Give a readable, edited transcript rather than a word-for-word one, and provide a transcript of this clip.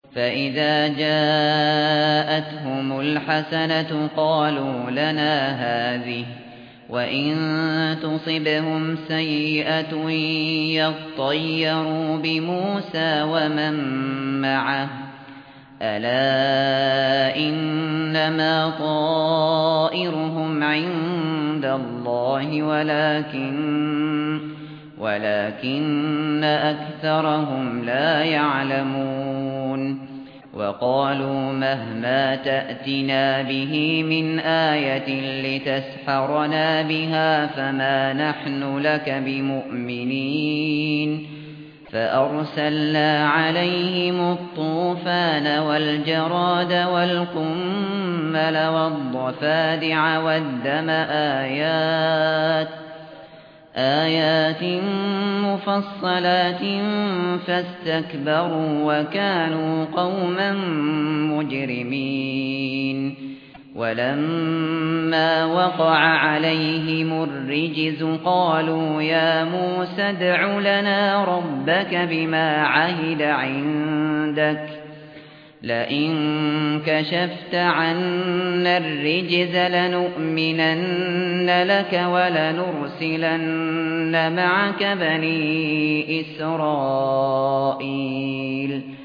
فإذا جاءتهم الحسنة قالوا لنا هذه وإن تصبهم سيئة يطيروا بموسى ومن معه ألا إنما طائرهم عند الله ولكن أكثرهم لا يعلمون وقالوا مهما تأتنا به من آية لتسحرنا بها فما نحن لك بمؤمنين فأرسلنا عليهم الطوفان والجراد والقمل والضفادع والدم آيات مفصلات فاستكبروا وكانوا قوما مجرمين ولما وقع عليهم الرجز قالوا يا موسى ادع لنا ربك بما عهد عندك لئن كشفت عنا الرجز لنؤمنن لك ولنرسلن معك بني إسرائيل